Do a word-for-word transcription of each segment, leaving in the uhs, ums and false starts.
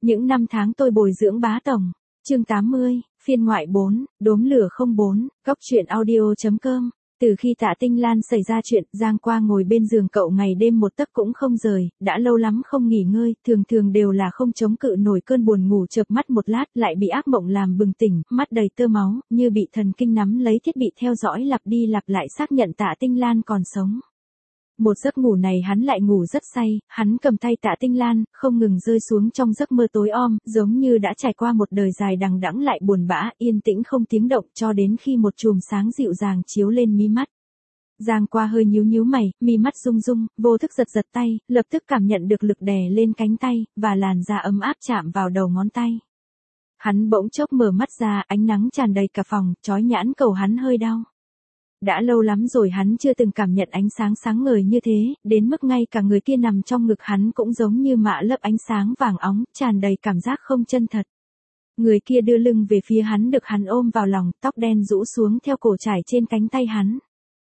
Những năm tháng tôi bồi dưỡng bá tổng. Chương tám mươi, phiên ngoại bốn, đốm lửa không bốn, góc truyện audio.com. Từ khi Tạ Tinh Lan xảy ra chuyện, Giang Qua ngồi bên giường cậu ngày đêm một tấc cũng không rời, đã lâu lắm không nghỉ ngơi, thường thường đều là không chống cự nổi cơn buồn ngủ, chợp mắt một lát lại bị ác mộng làm bừng tỉnh, mắt đầy tơ máu, như bị thần kinh nắm lấy thiết bị theo dõi lặp đi lặp lại xác nhận Tạ Tinh Lan còn sống. Một giấc ngủ này hắn lại ngủ rất say, hắn cầm tay Tạ Tinh Lan, không ngừng rơi xuống trong giấc mơ tối om, giống như đã trải qua một đời dài đằng đẵng lại buồn bã, yên tĩnh không tiếng động cho đến khi một chùm sáng dịu dàng chiếu lên mí mắt. Giang Qua hơi nhíu nhíu mày, mi mắt rung rung, vô thức giật giật tay, lập tức cảm nhận được lực đè lên cánh tay, và làn da ấm áp chạm vào đầu ngón tay. Hắn bỗng chốc mở mắt ra, ánh nắng tràn đầy cả phòng, chói nhãn cầu hắn hơi đau. Đã lâu lắm rồi hắn chưa từng cảm nhận ánh sáng sáng ngời như thế, đến mức ngay cả người kia nằm trong ngực hắn cũng giống như mạ lấp ánh sáng vàng óng, tràn đầy cảm giác không chân thật. Người kia đưa lưng về phía hắn được hắn ôm vào lòng, tóc đen rũ xuống theo cổ trải trên cánh tay hắn.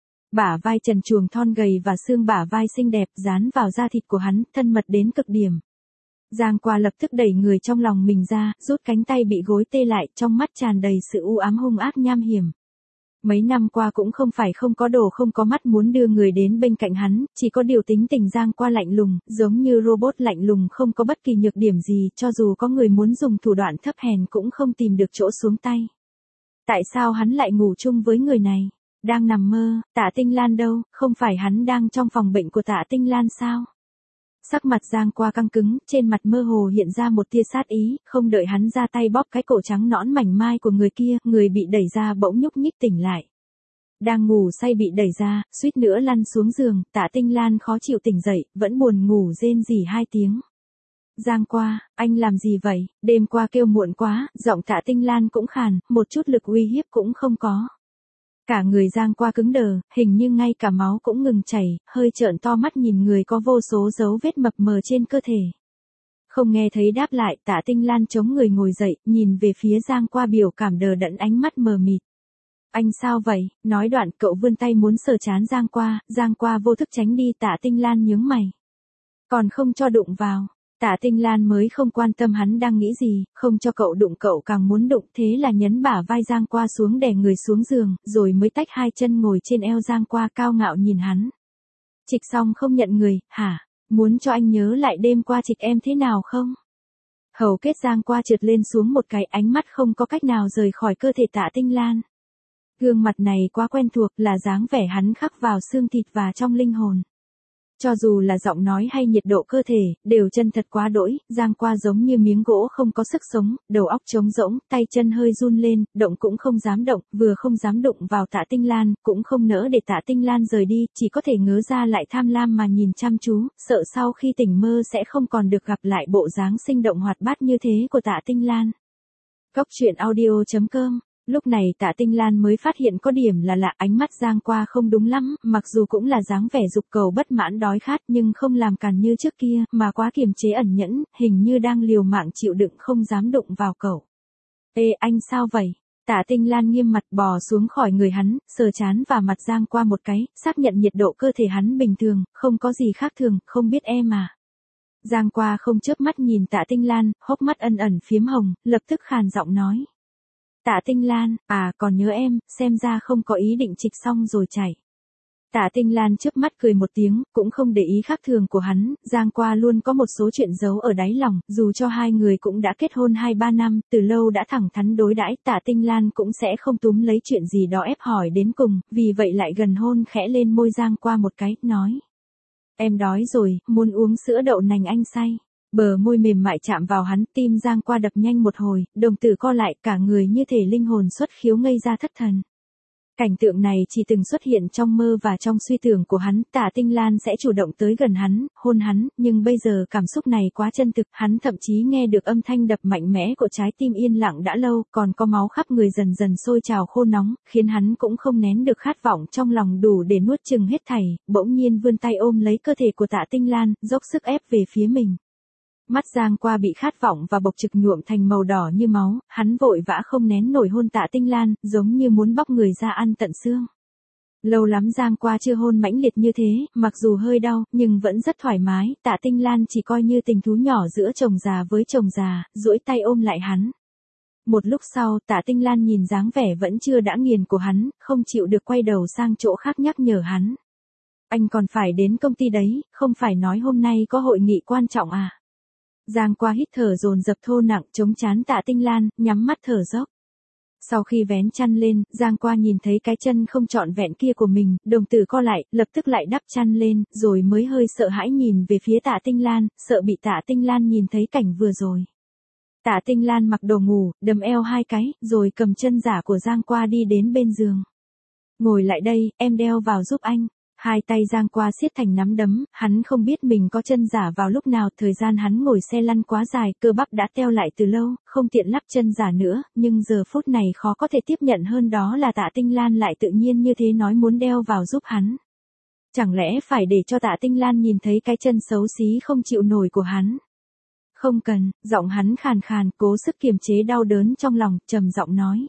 Bả vai trần truồng thon gầy và xương bả vai xinh đẹp dán vào da thịt của hắn, thân mật đến cực điểm. Giang Qua lập tức đẩy người trong lòng mình ra, rút cánh tay bị gối tê lại, trong mắt tràn đầy sự u ám hung ác nham hiểm. Mấy năm qua cũng không phải không có đồ không có mắt muốn đưa người đến bên cạnh hắn, chỉ có điều tính tình Giang Qua lạnh lùng, giống như robot lạnh lùng không có bất kỳ nhược điểm gì, cho dù có người muốn dùng thủ đoạn thấp hèn cũng không tìm được chỗ xuống tay. Tại sao hắn lại ngủ chung với người này? Đang nằm mơ, Tạ Tinh Lan đâu, không phải hắn đang trong phòng bệnh của Tạ Tinh Lan sao? Sắc mặt Giang Qua căng cứng, trên mặt mơ hồ hiện ra một tia sát ý, không đợi hắn ra tay bóp cái cổ trắng nõn mảnh mai của người kia, người bị đẩy ra bỗng nhúc nhích tỉnh lại. Đang ngủ say bị đẩy ra, suýt nữa lăn xuống giường, Tạ Tinh Lan khó chịu tỉnh dậy, vẫn buồn ngủ rên rỉ hai tiếng. Giang Qua, anh làm gì vậy? Đêm qua kêu muộn quá, giọng Tạ Tinh Lan cũng khàn, một chút lực uy hiếp cũng không có. Cả người Giang Qua cứng đờ, hình như ngay cả máu cũng ngừng chảy, hơi trợn to mắt nhìn người có vô số dấu vết mập mờ trên cơ thể. Không nghe thấy đáp lại, Tạ Tinh Lan chống người ngồi dậy, nhìn về phía Giang Qua biểu cảm đờ đẫn ánh mắt mờ mịt. Anh sao vậy? Nói đoạn cậu vươn tay muốn sờ trán Giang Qua, Giang Qua vô thức tránh đi, Tạ Tinh Lan nhướng mày. Còn không cho đụng vào. Tạ Tinh Lan mới không quan tâm hắn đang nghĩ gì, không cho cậu đụng cậu càng muốn đụng, thế là nhấn bả vai Giang Qua xuống đè người xuống giường, rồi mới tách hai chân ngồi trên eo Giang Qua cao ngạo nhìn hắn. Trịch xong không nhận người, hả? Muốn cho anh nhớ lại đêm qua trịch em thế nào không? Hầu kết Giang Qua trượt lên xuống một cái, ánh mắt không có cách nào rời khỏi cơ thể Tạ Tinh Lan. Gương mặt này quá quen thuộc, là dáng vẻ hắn khắc vào xương thịt và trong linh hồn. Cho dù là giọng nói hay nhiệt độ cơ thể, đều chân thật quá đỗi, Giang Qua giống như miếng gỗ không có sức sống, đầu óc trống rỗng, tay chân hơi run lên, động cũng không dám động, vừa không dám đụng vào Tạ Tinh Lan, cũng không nỡ để Tạ Tinh Lan rời đi, chỉ có thể ngớ ra lại tham lam mà nhìn chăm chú, sợ sau khi tỉnh mơ sẽ không còn được gặp lại bộ dáng sinh động hoạt bát như thế của Tạ Tinh Lan. Góc truyện audio.com. Lúc này Tạ Tinh Lan mới phát hiện có điểm là lạ, ánh mắt Giang Qua không đúng lắm, mặc dù cũng là dáng vẻ dục cầu bất mãn đói khát nhưng không làm càn như trước kia, mà quá kiềm chế ẩn nhẫn, hình như đang liều mạng chịu đựng không dám đụng vào cậu. Ê anh sao vậy? Tạ Tinh Lan nghiêm mặt bò xuống khỏi người hắn, sờ trán và mặt Giang Qua một cái, xác nhận nhiệt độ cơ thể hắn bình thường, không có gì khác thường, không biết em à. Giang Qua không chớp mắt nhìn Tạ Tinh Lan, hốc mắt ẩn ẩn phiếm hồng, lập tức khàn giọng nói. Tạ Tinh Lan, à còn nhớ em, xem ra không có ý định trịch xong rồi chạy. Tạ Tinh Lan chớp mắt cười một tiếng, cũng không để ý khác thường của hắn, Giang Qua luôn có một số chuyện giấu ở đáy lòng, dù cho hai người cũng đã kết hôn hai ba năm, từ lâu đã thẳng thắn đối đãi, Tạ Tinh Lan cũng sẽ không túm lấy chuyện gì đó ép hỏi đến cùng, vì vậy lại gần hôn khẽ lên môi Giang Qua một cái, nói. Em đói rồi, muốn uống sữa đậu nành anh say. Bờ môi mềm mại chạm vào hắn, tim Giang Qua đập nhanh một hồi, đồng tử co lại, cả người như thể linh hồn xuất khiếu ngây ra thất thần. Cảnh tượng này chỉ từng xuất hiện trong mơ và trong suy tưởng của hắn, Tạ Tinh Lan sẽ chủ động tới gần hắn, hôn hắn, nhưng bây giờ cảm xúc này quá chân thực, hắn thậm chí nghe được âm thanh đập mạnh mẽ của trái tim yên lặng đã lâu, còn có máu khắp người dần dần sôi trào khô nóng, khiến hắn cũng không nén được khát vọng trong lòng đủ để nuốt chừng hết thảy, bỗng nhiên vươn tay ôm lấy cơ thể của Tạ Tinh Lan, dốc sức ép về phía mình. Mắt Giang Qua bị khát vọng và bộc trực nhuộm thành màu đỏ như máu, hắn vội vã không nén nổi hôn Tạ Tinh Lan, giống như muốn bóc người ra ăn tận xương. Lâu lắm Giang qua chưa hôn mãnh liệt như thế, mặc dù hơi đau, nhưng vẫn rất thoải mái, Tạ Tinh Lan chỉ coi như tình thú nhỏ giữa chồng già với chồng già, duỗi tay ôm lại hắn. Một lúc sau, Tạ Tinh Lan nhìn dáng vẻ vẫn chưa đã nghiền của hắn, không chịu được quay đầu sang chỗ khác nhắc nhở hắn. Anh còn phải đến công ty đấy, không phải nói hôm nay có hội nghị quan trọng à? Giang qua hít thở dồn dập thô nặng chống chán Tạ Tinh Lan, nhắm mắt thở dốc. Sau khi vén chăn lên, Giang qua nhìn thấy cái chân không trọn vẹn kia của mình, đồng tử co lại, lập tức lại đắp chăn lên, rồi mới hơi sợ hãi nhìn về phía Tạ Tinh Lan, sợ bị Tạ Tinh Lan nhìn thấy cảnh vừa rồi. Tạ Tinh Lan mặc đồ ngủ, đầm eo hai cái, rồi cầm chân giả của Giang qua đi đến bên giường. Ngồi lại đây, em đeo vào giúp anh. Hai tay Giang qua siết thành nắm đấm, hắn không biết mình có chân giả vào lúc nào, thời gian hắn ngồi xe lăn quá dài, cơ bắp đã teo lại từ lâu, không tiện lắp chân giả nữa, nhưng giờ phút này khó có thể tiếp nhận hơn đó là Tạ Tinh Lan lại tự nhiên như thế nói muốn đeo vào giúp hắn. Chẳng lẽ phải để cho Tạ Tinh Lan nhìn thấy cái chân xấu xí không chịu nổi của hắn? Không cần, giọng hắn khàn khàn, cố sức kiềm chế đau đớn trong lòng, trầm giọng nói.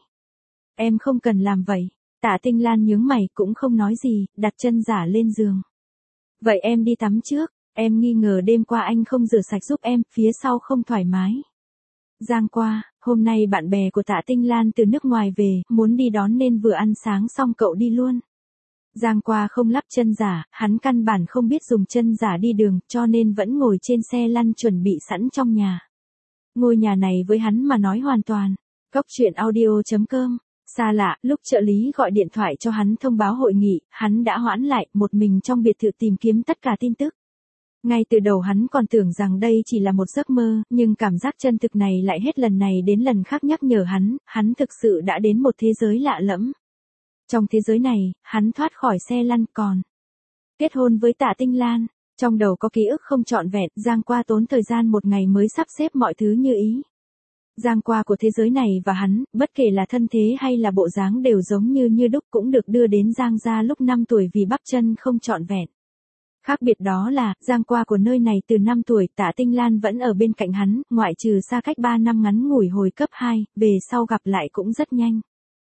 Em không cần làm vậy. Tạ Tinh Lan nhướng mày cũng không nói gì, đặt chân giả lên giường. Vậy em đi tắm trước, em nghi ngờ đêm qua anh không rửa sạch giúp em, phía sau không thoải mái. Giang qua, hôm nay bạn bè của Tạ Tinh Lan từ nước ngoài về, muốn đi đón nên vừa ăn sáng xong cậu đi luôn. Giang qua không lắp chân giả, hắn căn bản không biết dùng chân giả đi đường, cho nên vẫn ngồi trên xe lăn chuẩn bị sẵn trong nhà. Ngôi nhà này với hắn mà nói hoàn toàn. Cốc truyện audio chấm com. Xa lạ, lúc trợ lý gọi điện thoại cho hắn thông báo hội nghị, hắn đã hoãn lại, một mình trong biệt thự tìm kiếm tất cả tin tức. Ngay từ đầu hắn còn tưởng rằng đây chỉ là một giấc mơ, nhưng cảm giác chân thực này lại hết lần này đến lần khác nhắc nhở hắn, hắn thực sự đã đến một thế giới lạ lẫm. Trong thế giới này, hắn thoát khỏi xe lăn còn kết hôn với Tạ Tinh Lan. Trong đầu có ký ức không trọn vẹn, Giang qua tốn thời gian một ngày mới sắp xếp mọi thứ như ý. Giang qua của thế giới này và hắn, bất kể là thân thế hay là bộ dáng đều giống như như đúc, cũng được đưa đến Giang gia lúc năm tuổi vì bắp chân không trọn vẹn. Khác biệt đó là, Giang qua của nơi này từ năm tuổi, Tạ Tinh Lan vẫn ở bên cạnh hắn, ngoại trừ xa cách ba năm ngắn ngủi hồi cấp hai, về sau gặp lại cũng rất nhanh.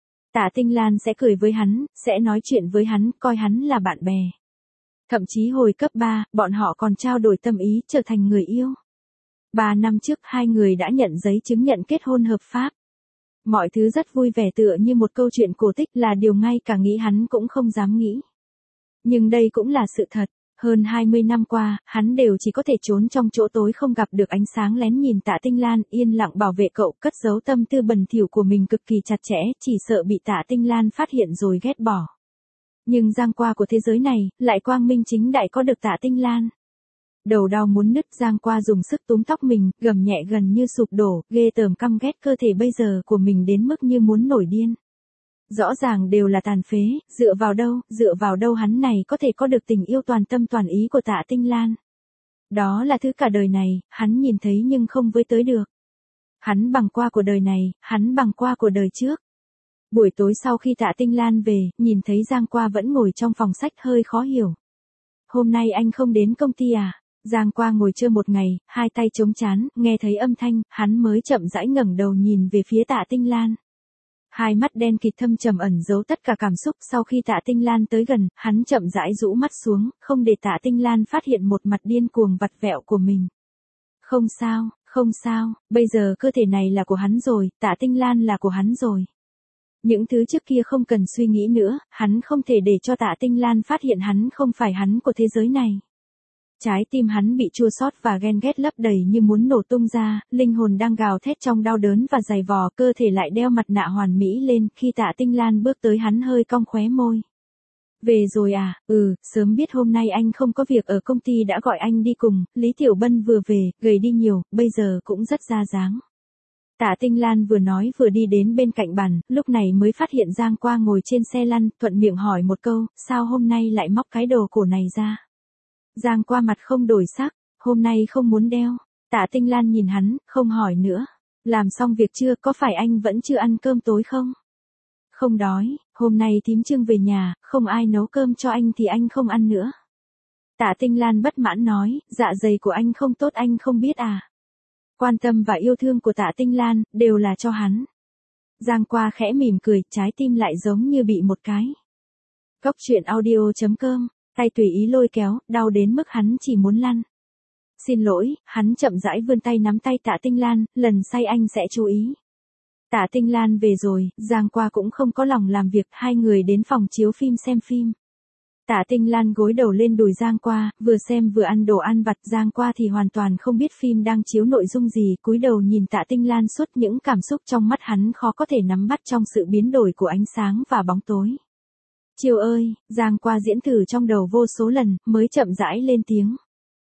Tạ Tinh Lan sẽ cười với hắn, sẽ nói chuyện với hắn, coi hắn là bạn bè. Thậm chí hồi cấp ba, bọn họ còn trao đổi tâm ý, trở thành người yêu. Ba năm trước hai người đã nhận giấy chứng nhận kết hôn hợp pháp. Mọi thứ rất vui vẻ tựa như một câu chuyện cổ tích, là điều ngay cả nghĩ hắn cũng không dám nghĩ. Nhưng đây cũng là sự thật. Hơn hai mươi năm qua, hắn đều chỉ có thể trốn trong chỗ tối không gặp được ánh sáng lén nhìn Tạ Tinh Lan, yên lặng bảo vệ cậu, cất giấu tâm tư bẩn thỉu của mình cực kỳ chặt chẽ, chỉ sợ bị Tạ Tinh Lan phát hiện rồi ghét bỏ. Nhưng Giang qua của thế giới này, lại quang minh chính đại có được Tạ Tinh Lan. Đầu đau muốn nứt, Giang qua dùng sức túm tóc mình, gầm nhẹ gần như sụp đổ, ghê tởm căm ghét cơ thể bây giờ của mình đến mức như muốn nổi điên. Rõ ràng đều là tàn phế, dựa vào đâu, dựa vào đâu hắn này có thể có được tình yêu toàn tâm toàn ý của Tạ Tinh Lan. Đó là thứ cả đời này, hắn nhìn thấy nhưng không với tới được. Hắn bằng qua của đời này, hắn bằng qua của đời trước. Buổi tối sau khi Tạ Tinh Lan về, nhìn thấy Giang qua vẫn ngồi trong phòng sách hơi khó hiểu. Hôm nay anh không đến công ty à? Giang qua ngồi chơi một ngày, hai tay chống chán, nghe thấy âm thanh, hắn mới chậm rãi ngẩng đầu nhìn về phía Tạ Tinh Lan. Hai mắt đen kịt thâm trầm ẩn giấu tất cả cảm xúc, sau khi Tạ Tinh Lan tới gần, hắn chậm rãi rũ mắt xuống, không để Tạ Tinh Lan phát hiện một mặt điên cuồng vặt vẹo của mình. Không sao, không sao, bây giờ cơ thể này là của hắn rồi, Tạ Tinh Lan là của hắn rồi. Những thứ trước kia không cần suy nghĩ nữa, hắn không thể để cho Tạ Tinh Lan phát hiện hắn không phải hắn của thế giới này. Trái tim hắn bị chua xót và ghen ghét lấp đầy như muốn nổ tung ra, linh hồn đang gào thét trong đau đớn và dày vò, cơ thể lại đeo mặt nạ hoàn mỹ lên, khi Tạ Tinh Lan bước tới hắn hơi cong khóe môi. Về rồi à, ừ, sớm biết hôm nay anh không có việc ở công ty đã gọi anh đi cùng, Lý Tiểu Bân vừa về, gầy đi nhiều, bây giờ cũng rất ra dáng. Tạ Tinh Lan vừa nói vừa đi đến bên cạnh bàn, lúc này mới phát hiện Giang qua ngồi trên xe lăn, thuận miệng hỏi một câu, sao hôm nay lại móc cái đồ cổ này ra? Giang qua mặt không đổi sắc, hôm nay không muốn đeo. Tạ Tinh Lan nhìn hắn, không hỏi nữa. Làm xong việc chưa, có phải anh vẫn chưa ăn cơm tối không? Không đói, hôm nay thím Trương về nhà, không ai nấu cơm cho anh thì anh không ăn nữa. Tạ Tinh Lan bất mãn nói, dạ dày của anh không tốt anh không biết à? Quan tâm và yêu thương của Tạ Tinh Lan, đều là cho hắn. Giang qua khẽ mỉm cười, trái tim lại giống như bị một cái Cóc truyện audio chấm com, tay tùy ý lôi kéo, đau đến mức hắn chỉ muốn lăn. Xin lỗi, hắn chậm rãi vươn tay nắm tay Tạ Tinh Lan, lần say anh sẽ chú ý. Tạ Tinh Lan về rồi, Giang Qua cũng không có lòng làm việc, hai người đến phòng chiếu phim xem phim. Tạ Tinh Lan gối đầu lên đùi Giang Qua, vừa xem vừa ăn đồ ăn vặt, Giang Qua thì hoàn toàn không biết phim đang chiếu nội dung gì, cúi đầu nhìn Tạ Tinh Lan suốt những cảm xúc trong mắt hắn khó có thể nắm bắt trong sự biến đổi của ánh sáng và bóng tối. Chiều ơi, Giang Qua diễn thử trong đầu vô số lần, mới chậm rãi lên tiếng.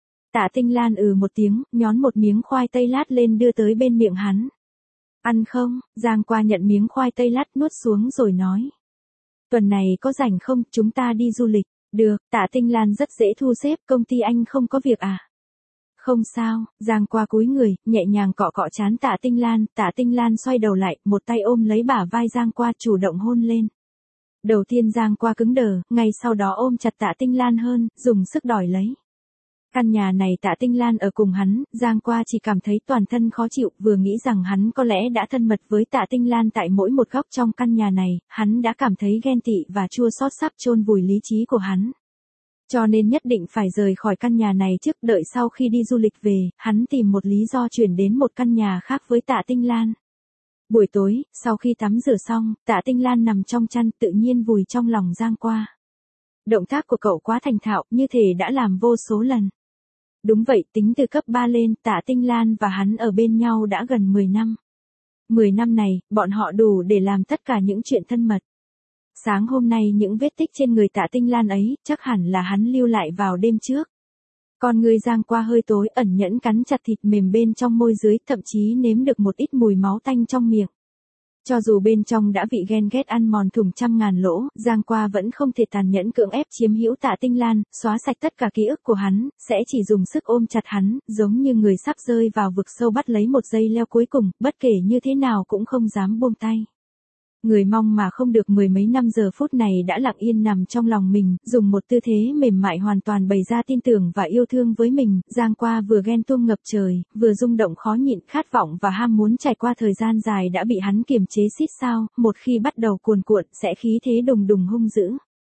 Tạ Tinh Lan ừ một tiếng, nhón một miếng khoai tây lát lên đưa tới bên miệng hắn. Ăn không? Giang Qua nhận miếng khoai tây lát nuốt xuống rồi nói. Tuần này có rảnh không, chúng ta đi du lịch. Được, Tạ Tinh Lan rất dễ thu xếp, công ty anh không có việc à? Không sao, Giang Qua cúi người, nhẹ nhàng cọ cọ trán Tạ Tinh Lan, Tạ Tinh Lan xoay đầu lại, một tay ôm lấy bả vai Giang Qua chủ động hôn lên. Đầu tiên Giang Qua cứng đờ, ngay sau đó ôm chặt Tạ Tinh Lan hơn, dùng sức đòi lấy. Căn nhà này Tạ Tinh Lan ở cùng hắn, Giang Qua chỉ cảm thấy toàn thân khó chịu, vừa nghĩ rằng hắn có lẽ đã thân mật với Tạ Tinh Lan tại mỗi một góc trong căn nhà này, hắn đã cảm thấy ghen tị và chua xót sắp chôn vùi lý trí của hắn. Cho nên nhất định phải rời khỏi căn nhà này trước, đợi sau khi đi du lịch về, hắn tìm một lý do chuyển đến một căn nhà khác với Tạ Tinh Lan. Buổi tối, sau khi tắm rửa xong, Tạ Tinh Lan nằm trong chăn tự nhiên vùi trong lòng Giang Qua. Động tác của cậu quá thành thạo, như thể đã làm vô số lần. Đúng vậy, tính từ cấp ba lên, Tạ Tinh Lan và hắn ở bên nhau đã gần mười năm. mười năm này, bọn họ đủ để làm tất cả những chuyện thân mật. Sáng hôm nay những vết tích trên người Tạ Tinh Lan ấy, chắc hẳn là hắn lưu lại vào đêm trước. Con người Giang Qua hơi tối, ẩn nhẫn cắn chặt thịt mềm bên trong môi dưới, thậm chí nếm được một ít mùi máu tanh trong miệng. Cho dù bên trong đã bị ghen ghét ăn mòn thủng trăm ngàn lỗ, Giang Qua vẫn không thể tàn nhẫn cưỡng ép chiếm hữu Tạ Tinh Lan, xóa sạch tất cả ký ức của hắn, sẽ chỉ dùng sức ôm chặt hắn, giống như người sắp rơi vào vực sâu bắt lấy một dây leo cuối cùng, bất kể như thế nào cũng không dám buông tay. Người mong mà không được mười mấy năm giờ phút này đã lặng yên nằm trong lòng mình, dùng một tư thế mềm mại hoàn toàn bày ra tin tưởng và yêu thương với mình, Giang Qua vừa ghen tuông ngập trời, vừa rung động khó nhịn, khát vọng và ham muốn trải qua thời gian dài đã bị hắn kiềm chế xít sao, một khi bắt đầu cuồn cuộn sẽ khí thế đùng đùng hung dữ.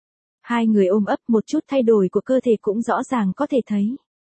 Hai người ôm ấp, một chút thay đổi của cơ thể cũng rõ ràng có thể thấy.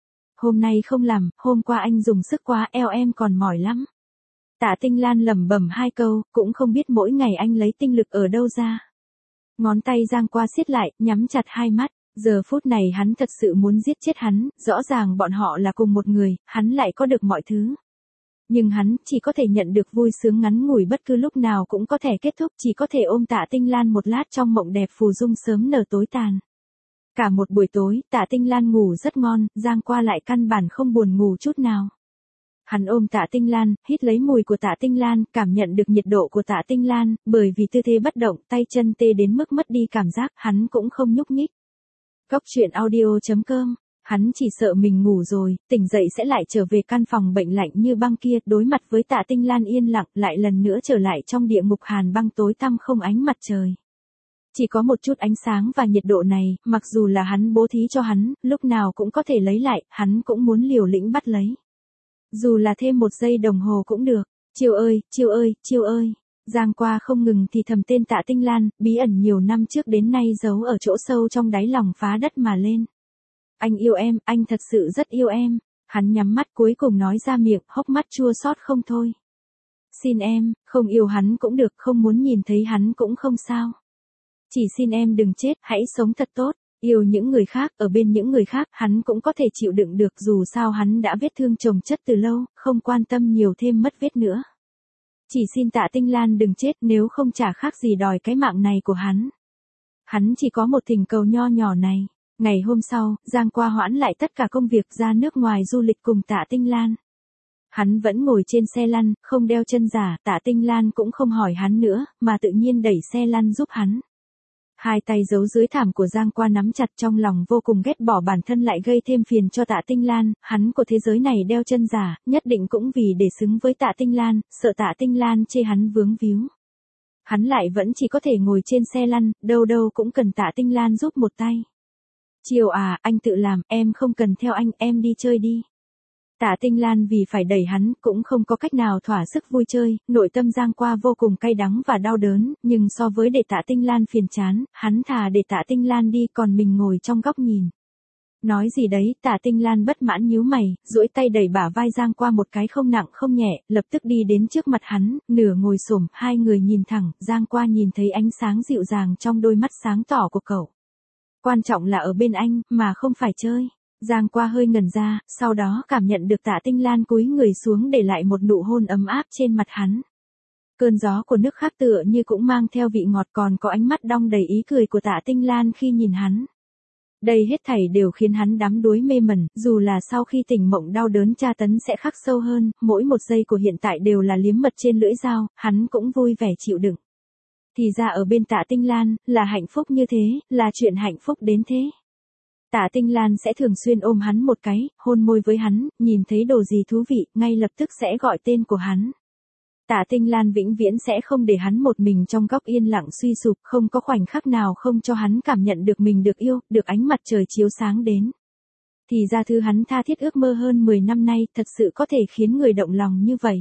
Hôm nay không làm, hôm qua anh dùng sức quá, eo em còn mỏi lắm. Tạ Tinh Lan lẩm bẩm hai câu, cũng không biết mỗi ngày anh lấy tinh lực ở đâu ra. Ngón tay Giang Qua siết lại, nhắm chặt hai mắt, giờ phút này hắn thật sự muốn giết chết hắn, rõ ràng bọn họ là cùng một người, hắn lại có được mọi thứ. Nhưng hắn chỉ có thể nhận được vui sướng ngắn ngủi, bất cứ lúc nào cũng có thể kết thúc, chỉ có thể ôm Tạ Tinh Lan một lát trong mộng đẹp phù dung sớm nở tối tàn. Cả một buổi tối, Tạ Tinh Lan ngủ rất ngon, Giang Qua lại căn bản không buồn ngủ chút nào. Hắn ôm Tạ Tinh Lan, hít lấy mùi của Tạ Tinh Lan, cảm nhận được nhiệt độ của Tạ Tinh Lan, bởi vì tư thế bất động, tay chân tê đến mức mất đi cảm giác, hắn cũng không nhúc nhích. Cóc truyện audio chấm com, hắn chỉ sợ mình ngủ rồi, tỉnh dậy sẽ lại trở về căn phòng bệnh lạnh như băng kia, đối mặt với Tạ Tinh Lan yên lặng, lại lần nữa trở lại trong địa ngục hàn băng tối tăm không ánh mặt trời. Chỉ có một chút ánh sáng và nhiệt độ này, mặc dù là hắn bố thí cho hắn, lúc nào cũng có thể lấy lại, hắn cũng muốn liều lĩnh bắt lấy. Dù là thêm một giây đồng hồ cũng được. Chiêu ơi, chiêu ơi, chiêu ơi. Giang Qua không ngừng thì thầm tên Tạ Tinh Lan, bí ẩn nhiều năm trước đến nay giấu ở chỗ sâu trong đáy lòng phá đất mà lên. Anh yêu em, anh thật sự rất yêu em. Hắn nhắm mắt cuối cùng nói ra miệng, hốc mắt chua xót không thôi. Xin em, không yêu hắn cũng được, không muốn nhìn thấy hắn cũng không sao. Chỉ xin em đừng chết, hãy sống thật tốt. Yêu những người khác, ở bên những người khác, hắn cũng có thể chịu đựng được, dù sao hắn đã vết thương chồng chất từ lâu, không quan tâm nhiều thêm mất vết nữa. Chỉ xin Tạ Tinh Lan đừng chết, nếu không chả khác gì đòi cái mạng này của hắn. Hắn chỉ có một thỉnh cầu nho nhỏ này. Ngày hôm sau, Giang Qua hoãn lại tất cả công việc ra nước ngoài du lịch cùng Tạ Tinh Lan. Hắn vẫn ngồi trên xe lăn, không đeo chân giả, Tạ Tinh Lan cũng không hỏi hắn nữa, mà tự nhiên đẩy xe lăn giúp hắn. Hai tay giấu dưới thảm của Giang Qua nắm chặt, trong lòng vô cùng ghét bỏ bản thân lại gây thêm phiền cho Tạ Tinh Lan, hắn của thế giới này đeo chân giả, nhất định cũng vì để xứng với Tạ Tinh Lan, sợ Tạ Tinh Lan chê hắn vướng víu. Hắn lại vẫn chỉ có thể ngồi trên xe lăn, đâu đâu cũng cần Tạ Tinh Lan giúp một tay. Chiều à, anh tự làm, em không cần theo anh, em đi chơi đi. Tạ Tinh Lan vì phải đẩy hắn, cũng không có cách nào thỏa sức vui chơi, nội tâm Giang Qua vô cùng cay đắng và đau đớn, nhưng so với để Tạ Tinh Lan phiền chán, hắn thà để Tạ Tinh Lan đi còn mình ngồi trong góc nhìn. Nói gì đấy, Tạ Tinh Lan bất mãn nhíu mày, duỗi tay đẩy bả vai Giang Qua một cái không nặng không nhẹ, lập tức đi đến trước mặt hắn, nửa ngồi xổm, hai người nhìn thẳng, Giang Qua nhìn thấy ánh sáng dịu dàng trong đôi mắt sáng tỏ của cậu. Quan trọng là ở bên anh, mà không phải chơi. Giang Qua hơi ngẩn ra, sau đó cảm nhận được Tạ Tinh Lan cúi người xuống để lại một nụ hôn ấm áp trên mặt hắn. Cơn gió của nước khác tựa như cũng mang theo vị ngọt, còn có ánh mắt đong đầy ý cười của Tạ Tinh Lan khi nhìn hắn. Đây hết thảy đều khiến hắn đắm đuối mê mẩn, dù là sau khi tỉnh mộng đau đớn tra tấn sẽ khắc sâu hơn, mỗi một giây của hiện tại đều là liếm mật trên lưỡi dao, hắn cũng vui vẻ chịu đựng. Thì ra ở bên Tạ Tinh Lan, là hạnh phúc như thế, là chuyện hạnh phúc đến thế. Tạ Tinh Lan sẽ thường xuyên ôm hắn một cái, hôn môi với hắn, nhìn thấy đồ gì thú vị, ngay lập tức sẽ gọi tên của hắn. Tạ Tinh Lan vĩnh viễn sẽ không để hắn một mình trong góc yên lặng suy sụp, không có khoảnh khắc nào không cho hắn cảm nhận được mình được yêu, được ánh mặt trời chiếu sáng đến. Thì ra thứ hắn tha thiết ước mơ hơn mười năm nay, thật sự có thể khiến người động lòng như vậy.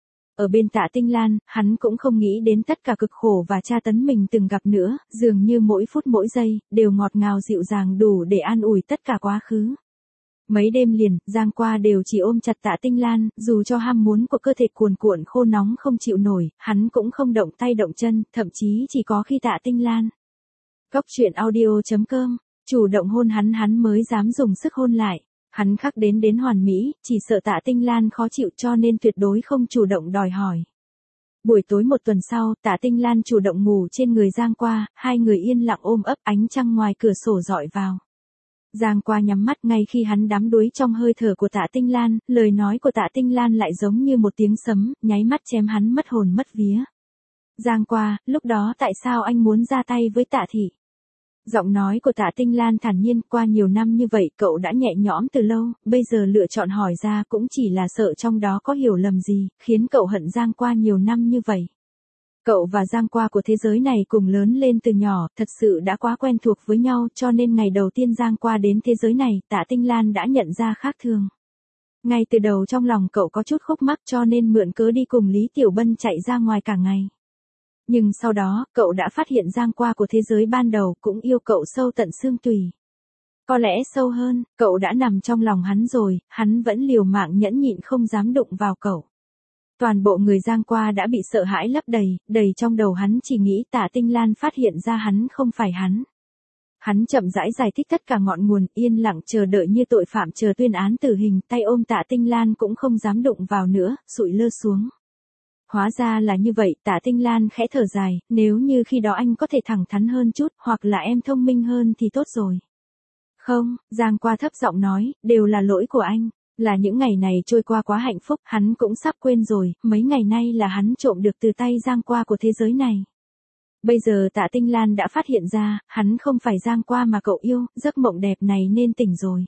Ở bên Tạ Tinh Lan, hắn cũng không nghĩ đến tất cả cực khổ và tra tấn mình từng gặp nữa, dường như mỗi phút mỗi giây, đều ngọt ngào dịu dàng đủ để an ủi tất cả quá khứ. Mấy đêm liền, Giang Qua đều chỉ ôm chặt Tạ Tinh Lan, dù cho ham muốn của cơ thể cuồn cuộn khô nóng không chịu nổi, hắn cũng không động tay động chân, thậm chí chỉ có khi Tạ Tinh Lan. Góc truyện audio chấm com, chủ động hôn hắn hắn mới dám dùng sức hôn lại. Hắn khắc đến đến hoàn mỹ, chỉ sợ Tạ Tinh Lan khó chịu cho nên tuyệt đối không chủ động đòi hỏi. Buổi tối một tuần sau, Tạ Tinh Lan chủ động ngủ trên người Giang Qua, hai người yên lặng ôm ấp, ánh trăng ngoài cửa sổ dọi vào. Giang Qua nhắm mắt, ngay khi hắn đắm đuối trong hơi thở của Tạ Tinh Lan, lời nói của Tạ Tinh Lan lại giống như một tiếng sấm, nháy mắt chém hắn mất hồn mất vía. Giang Qua, lúc đó tại sao anh muốn ra tay với Tạ thị? Giọng nói của Tạ Tinh Lan thản nhiên, qua nhiều năm như vậy cậu đã nhẹ nhõm từ lâu, bây giờ lựa chọn hỏi ra cũng chỉ là sợ trong đó có hiểu lầm gì, khiến cậu hận Giang Qua nhiều năm như vậy. Cậu và Giang Qua của thế giới này cùng lớn lên từ nhỏ, thật sự đã quá quen thuộc với nhau, cho nên ngày đầu tiên Giang Qua đến thế giới này, Tạ Tinh Lan đã nhận ra khác thường. Ngay từ đầu trong lòng cậu có chút khúc mắc cho nên mượn cớ đi cùng Lý Tiểu Bân chạy ra ngoài cả ngày. Nhưng sau đó, cậu đã phát hiện Giang Qua của thế giới ban đầu cũng yêu cậu sâu tận xương tủy. Có lẽ sâu hơn, cậu đã nằm trong lòng hắn rồi, hắn vẫn liều mạng nhẫn nhịn không dám đụng vào cậu. Toàn bộ người Giang Qua đã bị sợ hãi lấp đầy, đầy trong đầu hắn chỉ nghĩ Tạ Tinh Lan phát hiện ra hắn không phải hắn. Hắn chậm rãi giải thích tất cả ngọn nguồn, yên lặng chờ đợi như tội phạm chờ tuyên án tử hình, tay ôm Tạ Tinh Lan cũng không dám đụng vào nữa, sụi lơ xuống. Hóa ra là như vậy, Tạ Tinh Lan khẽ thở dài, nếu như khi đó anh có thể thẳng thắn hơn chút, hoặc là em thông minh hơn thì tốt rồi. Không, Giang Qua thấp giọng nói, đều là lỗi của anh, là những ngày này trôi qua quá hạnh phúc, hắn cũng sắp quên rồi, mấy ngày nay là hắn trộm được từ tay Giang Qua của thế giới này. Bây giờ Tạ Tinh Lan đã phát hiện ra, hắn không phải Giang Qua mà cậu yêu, giấc mộng đẹp này nên tỉnh rồi.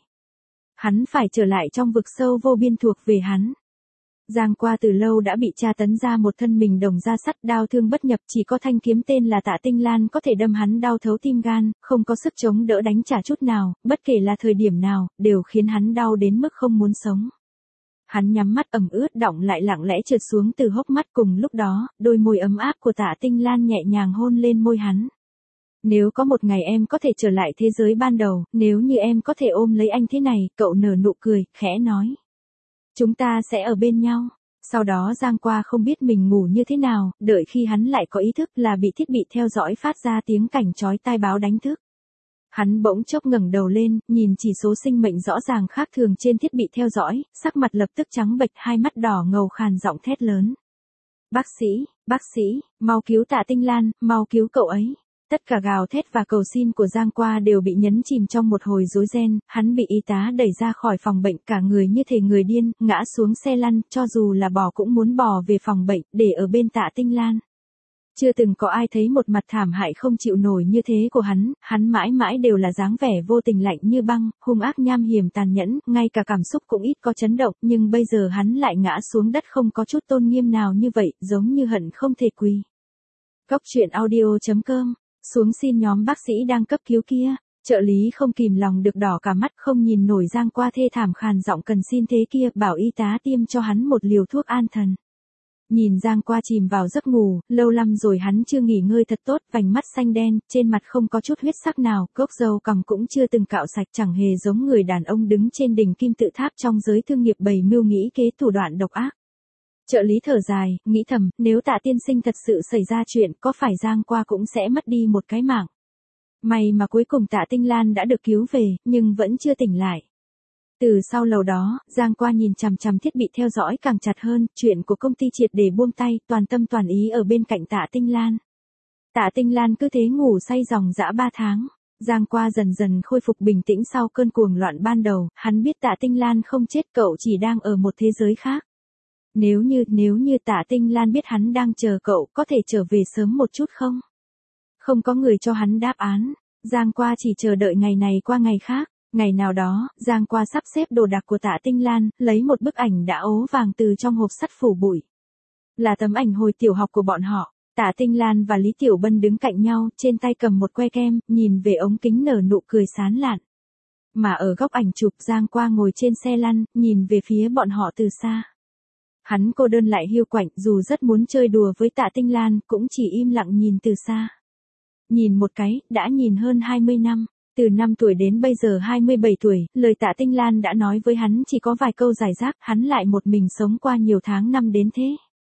Hắn phải trở lại trong vực sâu vô biên thuộc về hắn. Giang Qua từ lâu đã bị tra tấn ra một thân mình đồng da sắt, đau thương bất nhập, chỉ có thanh kiếm tên là Tạ Tinh Lan có thể đâm hắn đau thấu tim gan, không có sức chống đỡ đánh trả chút nào, bất kể là thời điểm nào, đều khiến hắn đau đến mức không muốn sống. Hắn nhắm mắt ẩm ướt đọng lại lặng lẽ trượt xuống từ hốc mắt, cùng lúc đó, đôi môi ấm áp của Tạ Tinh Lan nhẹ nhàng hôn lên môi hắn. Nếu có một ngày em có thể trở lại thế giới ban đầu, nếu như em có thể ôm lấy anh thế này, cậu nở nụ cười, khẽ nói. Chúng ta sẽ ở bên nhau. Sau đó Giang Qua không biết mình ngủ như thế nào, đợi khi hắn lại có ý thức là bị thiết bị theo dõi phát ra tiếng cảnh chói tai báo đánh thức. Hắn bỗng chốc ngẩng đầu lên, nhìn chỉ số sinh mệnh rõ ràng khác thường trên thiết bị theo dõi, sắc mặt lập tức trắng bệch, hai mắt đỏ ngầu, khàn giọng thét lớn. Bác sĩ, bác sĩ, mau cứu Tạ Tinh Lan, mau cứu cậu ấy. Tất cả gào thét và cầu xin của Giang Qua đều bị nhấn chìm trong một hồi rối ren, hắn bị y tá đẩy ra khỏi phòng bệnh, cả người như thể người điên, ngã xuống xe lăn, cho dù là bò cũng muốn bò về phòng bệnh, để ở bên Tạ Tinh Lan. Chưa từng có ai thấy một mặt thảm hại không chịu nổi như thế của hắn, hắn mãi mãi đều là dáng vẻ vô tình lạnh như băng, hung ác nham hiểm tàn nhẫn, ngay cả cảm xúc cũng ít có chấn động, nhưng bây giờ hắn lại ngã xuống đất không có chút tôn nghiêm nào như vậy, giống như hận không thể quỳ. Góc truyện audio chấm com, xuống xin nhóm bác sĩ đang cấp cứu kia. Trợ lý không kìm lòng được đỏ cả mắt, không nhìn nổi Giang Qua thê thảm khàn giọng cần xin thế kia, bảo y tá tiêm cho hắn một liều thuốc an thần. Nhìn Giang Qua chìm vào giấc ngủ, lâu lắm rồi hắn chưa nghỉ ngơi thật tốt, vành mắt xanh đen, trên mặt không có chút huyết sắc nào, gốc râu cằm cũng chưa từng cạo sạch, chẳng hề giống người đàn ông đứng trên đỉnh kim tự tháp trong giới thương nghiệp bày mưu nghĩ kế thủ đoạn độc ác. Trợ lý thở dài, nghĩ thầm, nếu Tạ tiên sinh thật sự xảy ra chuyện, có phải Giang Qua cũng sẽ mất đi một cái mạng. May mà cuối cùng Tạ Tinh Lan đã được cứu về, nhưng vẫn chưa tỉnh lại. Từ sau lầu đó, Giang Qua nhìn chằm chằm thiết bị theo dõi càng chặt hơn, chuyện của công ty triệt để buông tay, toàn tâm toàn ý ở bên cạnh Tạ Tinh Lan. Tạ Tinh Lan cứ thế ngủ say dòng dã ba tháng. Giang Qua dần dần khôi phục bình tĩnh sau cơn cuồng loạn ban đầu, hắn biết Tạ Tinh Lan không chết, cậu chỉ đang ở một thế giới khác. Nếu như, nếu như Tạ Tinh Lan biết hắn đang chờ cậu, có thể trở về sớm một chút không? Không có người cho hắn đáp án, Giang Qua chỉ chờ đợi ngày này qua ngày khác. Ngày nào đó, Giang Qua sắp xếp đồ đạc của Tạ Tinh Lan, lấy một bức ảnh đã ố vàng từ trong hộp sắt phủ bụi. Là tấm ảnh hồi tiểu học của bọn họ, Tạ Tinh Lan và Lý Tiểu Bân đứng cạnh nhau, trên tay cầm một que kem, nhìn về ống kính nở nụ cười sán lạn. Mà ở góc ảnh chụp, Giang Qua ngồi trên xe lăn, nhìn về phía bọn họ từ xa. Hắn cô đơn lại hiu quạnh, dù rất muốn chơi đùa với Tạ Tinh Lan, cũng chỉ im lặng nhìn từ xa. Nhìn một cái, đã nhìn hơn hai mươi năm. Từ năm tuổi đến bây giờ hai mươi bảy tuổi, lời Tạ Tinh Lan đã nói với hắn chỉ có vài câu giải rác, hắn lại một mình sống qua nhiều tháng năm đến thế.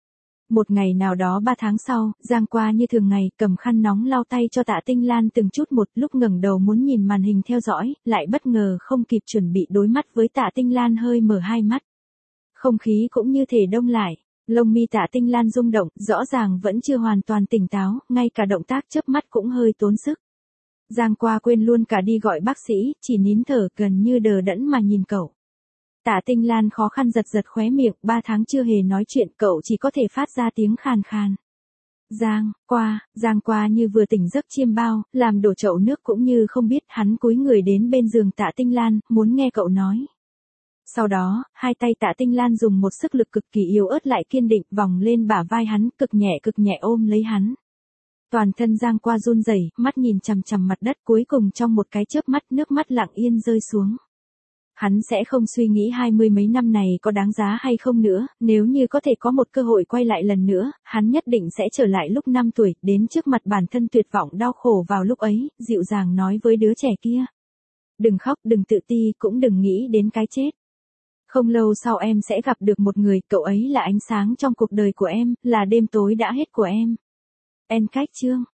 Một ngày nào đó ba tháng sau, Giang Qua như thường ngày, cầm khăn nóng lau tay cho Tạ Tinh Lan từng chút một, lúc ngẩng đầu muốn nhìn màn hình theo dõi, lại bất ngờ không kịp chuẩn bị đối mắt với Tạ Tinh Lan hơi mở hai mắt. Không khí cũng như thể đông lại, lông mi Tạ Tinh Lan rung động, rõ ràng vẫn chưa hoàn toàn tỉnh táo, ngay cả động tác chớp mắt cũng hơi tốn sức. Giang Qua quên luôn cả đi gọi bác sĩ, chỉ nín thở gần như đờ đẫn mà nhìn cậu. Tạ Tinh Lan khó khăn giật giật khóe miệng, ba tháng chưa hề nói chuyện, cậu chỉ có thể phát ra tiếng khàn khàn. Giang Qua, Giang Qua như vừa tỉnh giấc chiêm bao, làm đổ chậu nước cũng như không biết, hắn cúi người đến bên giường Tạ Tinh Lan, muốn nghe cậu nói. Sau đó, hai tay Tạ Tinh Lan dùng một sức lực cực kỳ yếu ớt lại kiên định, vòng lên bả vai hắn, cực nhẹ cực nhẹ ôm lấy hắn. Toàn thân Giang Qua run rẩy, mắt nhìn chằm chằm mặt đất, cuối cùng trong một cái chớp mắt nước mắt lặng yên rơi xuống. Hắn sẽ không suy nghĩ hai mươi mấy năm này có đáng giá hay không nữa, nếu như có thể có một cơ hội quay lại lần nữa, hắn nhất định sẽ trở lại lúc năm tuổi, đến trước mặt bản thân tuyệt vọng đau khổ vào lúc ấy, dịu dàng nói với đứa trẻ kia. Đừng khóc, đừng tự ti, cũng đừng nghĩ đến cái chết. Không lâu sau em sẽ gặp được một người, cậu ấy là ánh sáng trong cuộc đời của em, là đêm tối đã hết của em. End cách chương.